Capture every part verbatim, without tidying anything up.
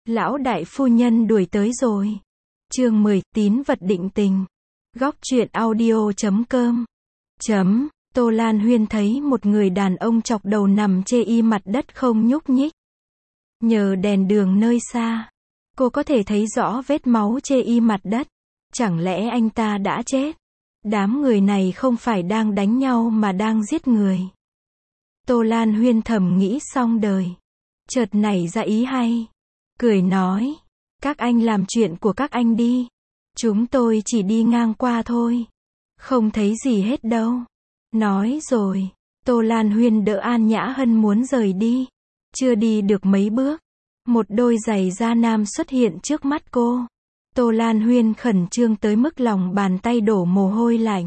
Lão đại phu nhân đuổi tới rồi. Chương mười, tín vật định tình. Góc truyện audio chấm com. Chấm, Tô Lan Huyên thấy một người đàn ông chọc đầu nằm chê y mặt đất không nhúc nhích. Nhờ đèn đường nơi xa, cô có thể thấy rõ vết máu chê y mặt đất. Chẳng lẽ anh ta đã chết? Đám người này không phải đang đánh nhau mà đang giết người. Tô Lan Huyên thầm nghĩ xong đời. Chợt nảy ra ý hay. Cười nói, các anh làm chuyện của các anh đi. Chúng tôi chỉ đi ngang qua thôi. Không thấy gì hết đâu. Nói rồi, Tô Lan Huyên đỡ An Nhã Hân muốn rời đi. Chưa đi được mấy bước, một đôi giày da nam xuất hiện trước mắt cô. Tô Lan Huyên khẩn trương tới mức lòng bàn tay đổ mồ hôi lạnh.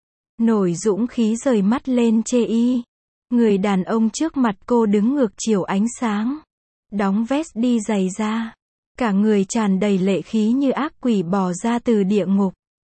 Nổi dũng khí rời mắt lên chê y. Người đàn ông trước mặt cô đứng ngược chiều ánh sáng. Đóng vest đi giày da. Cả người tràn đầy lệ khí như ác quỷ bò ra từ địa ngục.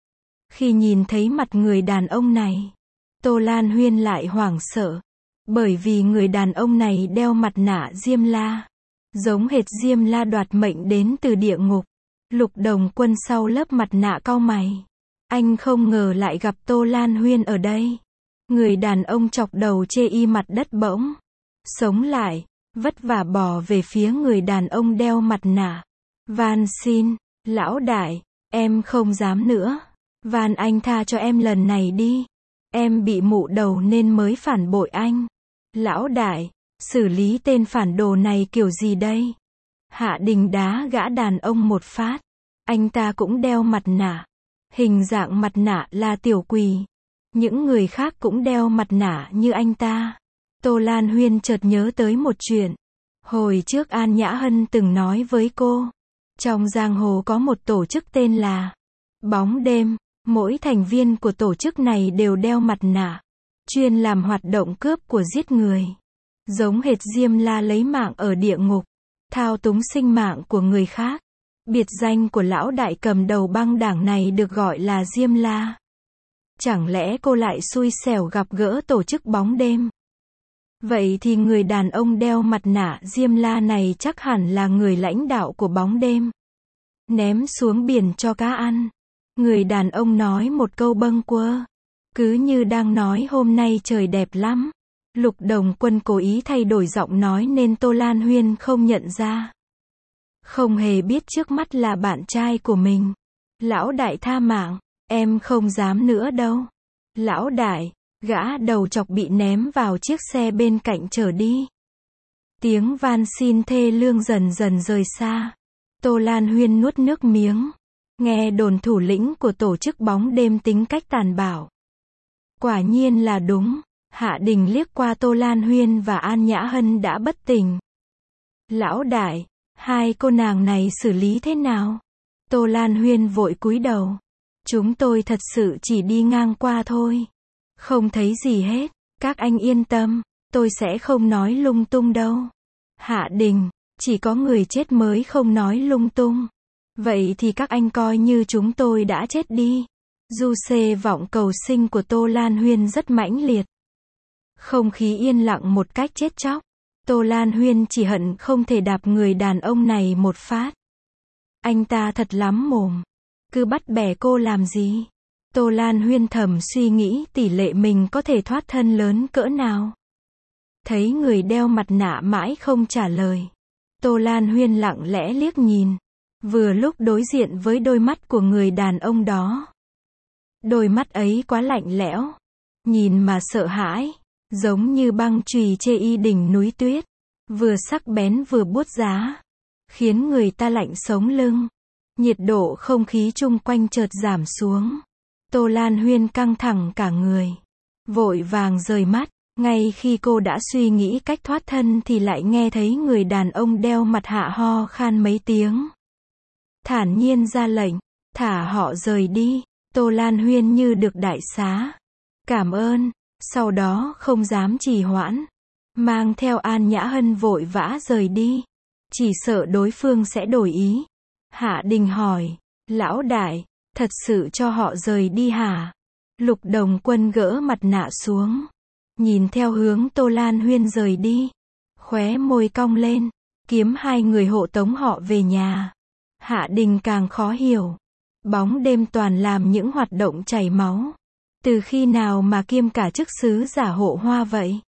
Khi nhìn thấy mặt người đàn ông này, Tô Lan Huyên lại hoảng sợ. Bởi vì người đàn ông này đeo mặt nạ Diêm La. Giống hệt Diêm La đoạt mệnh đến từ địa ngục. Lục Đồng Quân sau lớp mặt nạ cau mày. Anh không ngờ lại gặp Tô Lan Huyên ở đây. Người đàn ông chọc đầu chê y mặt đất bỗng sống lại, vất vả bò về phía người đàn ông đeo mặt nạ. Van xin, lão đại, em không dám nữa. Van anh tha cho em lần này đi. Em bị mụ đầu nên mới phản bội anh. Lão đại, xử lý tên phản đồ này kiểu gì đây? Hạ Đình đá gã đàn ông một phát. Anh ta cũng đeo mặt nạ. Hình dạng mặt nạ là tiểu quỷ. Những người khác cũng đeo mặt nạ như anh ta. Tô Lan Huyên chợt nhớ tới một chuyện. Hồi trước An Nhã Hân từng nói với cô. Trong giang hồ có một tổ chức tên là Bóng Đêm. Mỗi thành viên của tổ chức này đều đeo mặt nạ. Chuyên làm hoạt động cướp của giết người. Giống hệt Diêm La lấy mạng ở địa ngục. Thao túng sinh mạng của người khác. Biệt danh của lão đại cầm đầu băng đảng này được gọi là Diêm La. Chẳng lẽ cô lại xui xẻo gặp gỡ tổ chức Bóng Đêm? Vậy thì người đàn ông đeo mặt nạ Diêm La này chắc hẳn là người lãnh đạo của Bóng Đêm. Ném xuống biển cho cá ăn. Người đàn ông nói một câu bâng quơ. Cứ như đang nói hôm nay trời đẹp lắm. Lục Đồng Quân cố ý thay đổi giọng nói nên Tô Lan Huyên không nhận ra. Không hề biết trước mắt là bạn trai của mình. Lão đại tha mạng, em không dám nữa đâu. Lão đại, gã đầu chọc bị ném vào chiếc xe bên cạnh chở đi. Tiếng van xin thê lương dần dần rời xa. Tô Lan Huyên nuốt nước miếng. Nghe đồn thủ lĩnh của tổ chức Bóng Đêm tính cách tàn bạo. Quả nhiên là đúng. Hạ Đình liếc qua Tô Lan Huyên và An Nhã Hân đã bất tỉnh. Lão đại, hai cô nàng này xử lý thế nào? Tô Lan Huyên vội cúi đầu. Chúng tôi thật sự chỉ đi ngang qua thôi. Không thấy gì hết. Các anh yên tâm, tôi sẽ không nói lung tung đâu. Hạ Đình, chỉ có người chết mới không nói lung tung. Vậy thì các anh coi như chúng tôi đã chết đi. Du xê vọng cầu sinh của Tô Lan Huyên rất mãnh liệt. Không khí yên lặng một cách chết chóc. Tô Lan Huyên chỉ hận không thể đạp người đàn ông này một phát. Anh ta thật lắm mồm. Cứ bắt bẻ cô làm gì? Tô Lan Huyên thầm suy nghĩ tỷ lệ mình có thể thoát thân lớn cỡ nào. Thấy người đeo mặt nạ mãi không trả lời. Tô Lan Huyên lặng lẽ liếc nhìn. Vừa lúc đối diện với đôi mắt của người đàn ông đó. Đôi mắt ấy quá lạnh lẽo. Nhìn mà sợ hãi. Giống như băng chùy chê y đỉnh núi tuyết. Vừa sắc bén vừa buốt giá. Khiến người ta lạnh sống lưng. Nhiệt độ không khí chung quanh chợt giảm xuống. Tô Lan Huyên căng thẳng cả người. Vội vàng rời mắt. Ngay khi cô đã suy nghĩ cách thoát thân thì lại nghe thấy người đàn ông đeo mặt hạ ho khan mấy tiếng. Thản nhiên ra lệnh. Thả họ rời đi. Tô Lan Huyên như được đại xá. Cảm ơn. Sau đó không dám trì hoãn. Mang theo An Nhã Hân vội vã rời đi. Chỉ sợ đối phương sẽ đổi ý. Hạ Đình hỏi. Lão đại, thật sự cho họ rời đi hả? Lục Đồng Quân gỡ mặt nạ xuống. Nhìn theo hướng Tô Lan Huyên rời đi. Khóe môi cong lên. kiếm hai người hộ tống họ về nhà. Hạ Đình càng khó hiểu. Bóng đêm toàn làm những hoạt động chảy máu. Từ khi nào mà kiêm cả chức sứ giả hộ hoa vậy?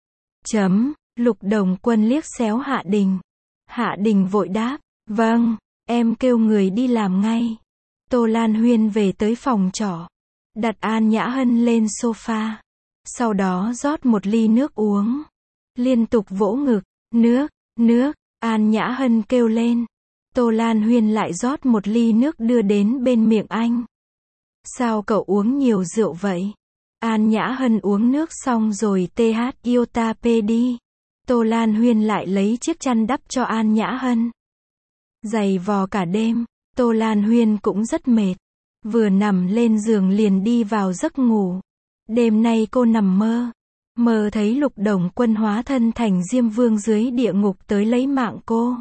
Chấm, Lục Đồng Quân liếc xéo Hạ Đình. Hạ Đình vội đáp, vâng, em kêu người đi làm ngay. Tô Lan Huyên về tới phòng trọ, đặt An Nhã Hân lên sofa. Sau đó rót một ly nước uống. Liên tục vỗ ngực, nước, nước, An Nhã Hân kêu lên. Tô Lan Huyên lại rót một ly nước đưa đến bên miệng anh. Sao cậu uống nhiều rượu vậy? An Nhã Hân uống nước xong rồi tê hát iota pê đi. Tô Lan Huyên lại lấy chiếc chăn đắp cho An Nhã Hân. Giày vò cả đêm, Tô Lan Huyên cũng rất mệt. Vừa nằm lên giường liền đi vào giấc ngủ. Đêm nay cô nằm mơ. Mơ thấy Lục Đồng Quân hóa thân thành Diêm Vương dưới địa ngục tới lấy mạng cô.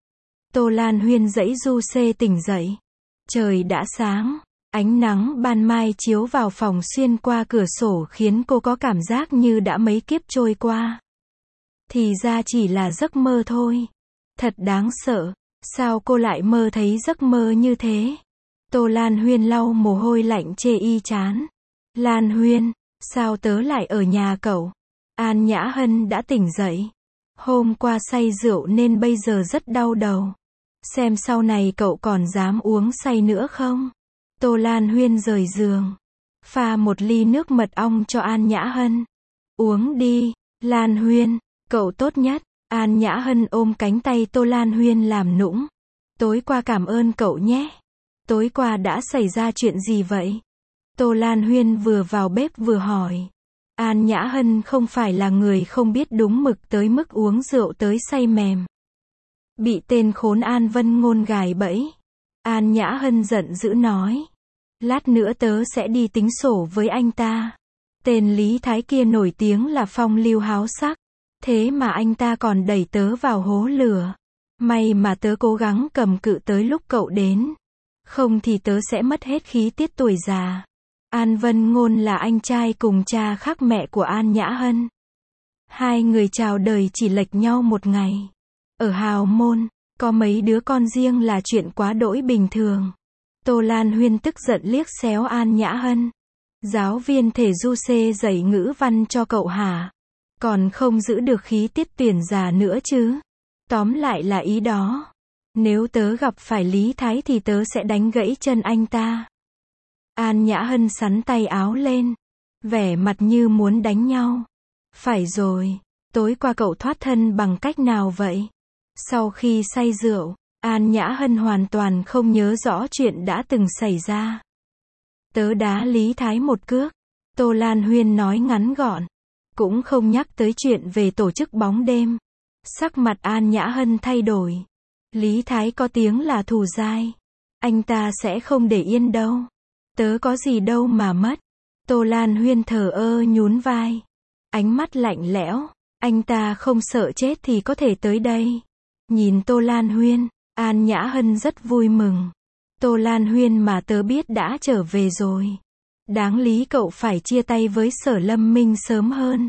Tô Lan Huyên dãy du xê tỉnh dậy. Trời đã sáng. Ánh nắng ban mai chiếu vào phòng xuyên qua cửa sổ khiến cô có cảm giác như đã mấy kiếp trôi qua. Thì ra chỉ là giấc mơ thôi. Thật đáng sợ. Sao cô lại mơ thấy giấc mơ như thế? Tô Lan Huyên lau mồ hôi lạnh chê y chán. Lan Huyên, sao tớ lại ở nhà cậu? An Nhã Hân đã tỉnh dậy. Hôm qua say rượu nên bây giờ rất đau đầu. Xem sau này cậu còn dám uống say nữa không? Tô Lan Huyên rời giường. Pha một ly nước mật ong cho An Nhã Hân. Uống đi, Lan Huyên, cậu tốt nhất. An Nhã Hân ôm cánh tay Tô Lan Huyên làm nũng. Tối qua cảm ơn cậu nhé. Tối qua đã xảy ra chuyện gì vậy? Tô Lan Huyên vừa vào bếp vừa hỏi. An Nhã Hân không phải là người không biết đúng mực tới mức uống rượu tới say mềm. Bị tên khốn An Vân Ngôn gài bẫy. An Nhã Hân giận dữ nói. Lát nữa tớ sẽ đi tính sổ với anh ta. Tên Lý Thái kia nổi tiếng là phong lưu háo sắc. Thế mà anh ta còn đẩy tớ vào hố lửa. May mà tớ cố gắng cầm cự tới lúc cậu đến. Không thì tớ sẽ mất hết khí tiết tuổi già. An Vân Ngôn là anh trai cùng cha khác mẹ của An Nhã Hân. Hai người chào đời chỉ lệch nhau một ngày. Ở hào môn, có mấy đứa con riêng là chuyện quá đỗi bình thường. Tô Lan Huyên tức giận liếc xéo An Nhã Hân. Giáo viên thể du xê dạy ngữ văn cho cậu hả? Còn không giữ được khí tiết tuyển già nữa chứ? Tóm lại là ý đó. Nếu tớ gặp phải Lý Thái thì tớ sẽ đánh gãy chân anh ta. An Nhã Hân xắn tay áo lên. Vẻ mặt như muốn đánh nhau. Phải rồi, tối qua cậu thoát thân bằng cách nào vậy? Sau khi say rượu, An Nhã Hân hoàn toàn không nhớ rõ chuyện đã từng xảy ra. Tớ đá Lý Thái một cước. Tô Lan Huyên nói ngắn gọn. Cũng không nhắc tới chuyện về tổ chức bóng đêm. Sắc mặt An Nhã Hân thay đổi. Lý Thái có tiếng là thù dai. Anh ta sẽ không để yên đâu. Tớ có gì đâu mà mất. Tô Lan Huyên thờ ơ nhún vai. Ánh mắt lạnh lẽo. Anh ta không sợ chết thì có thể tới đây. Nhìn Tô Lan Huyên, An Nhã Hân rất vui mừng. Tô Lan Huyên mà tớ biết đã trở về rồi. Đáng lý cậu phải chia tay với Sở Lâm Minh sớm hơn.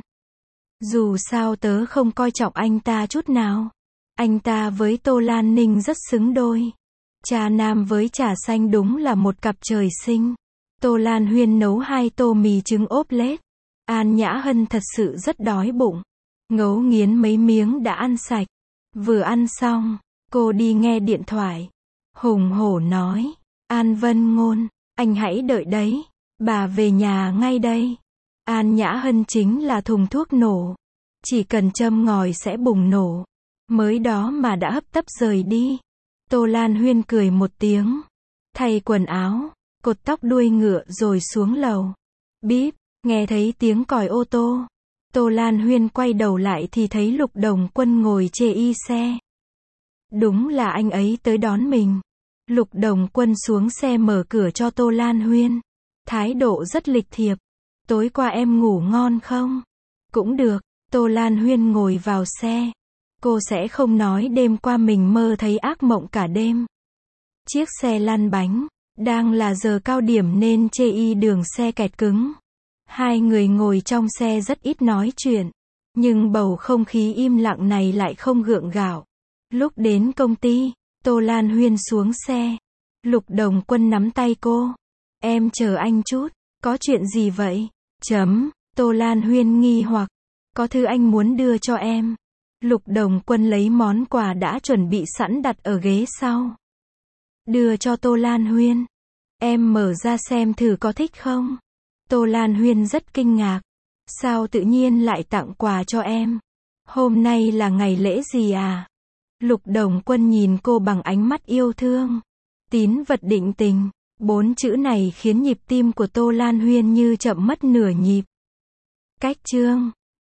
Dù sao tớ không coi trọng anh ta chút nào. Anh ta với Tô Lan Ninh rất xứng đôi. Trà nam với trà xanh đúng là một cặp trời sinh. Tô Lan Huyên nấu hai tô mì trứng ốp lết. An Nhã Hân thật sự rất đói bụng. Ngấu nghiến mấy miếng đã ăn sạch. Vừa ăn xong, cô đi nghe điện thoại. Hùng hổ nói. An Vân Ngôn, anh hãy đợi đấy. Bà về nhà ngay đây. An Nhã Hân chính là thùng thuốc nổ. Chỉ cần châm ngòi sẽ bùng nổ. Mới đó mà đã hấp tấp rời đi. Tô Lan Huyên cười một tiếng. Thay quần áo, cột tóc đuôi ngựa rồi xuống lầu. Bíp, nghe thấy tiếng còi ô tô. Tô Lan Huyên quay đầu lại thì thấy Lục Đồng Quân ngồi chê y xe. Đúng là anh ấy tới đón mình. Lục Đồng Quân xuống xe mở cửa cho Tô Lan Huyên. Thái độ rất lịch thiệp. Tối qua em ngủ ngon không? Cũng được. Tô Lan Huyên ngồi vào xe. Cô sẽ không nói đêm qua mình mơ thấy ác mộng cả đêm. Chiếc xe lăn bánh. Đang là giờ cao điểm nên chê y đường xe kẹt cứng. Hai người ngồi trong xe rất ít nói chuyện. Nhưng bầu không khí im lặng này lại không gượng gạo. Lúc đến công ty, Tô Lan Huyên xuống xe. Lục Đồng Quân nắm tay cô. Em chờ anh chút. Có chuyện gì vậy? Chấm. Tô Lan Huyên nghi hoặc. Có thứ anh muốn đưa cho em. Lục Đồng Quân lấy món quà đã chuẩn bị sẵn đặt ở ghế sau. Đưa cho Tô Lan Huyên. Em mở ra xem thử có thích không? Tô Lan Huyên rất kinh ngạc. Sao tự nhiên lại tặng quà cho em? Hôm nay là ngày lễ gì à? Lục Đồng Quân nhìn cô bằng ánh mắt yêu thương. Tín vật định tình. Bốn chữ này khiến nhịp tim của Tô Lan Huyên như chậm mất nửa nhịp. Cách chương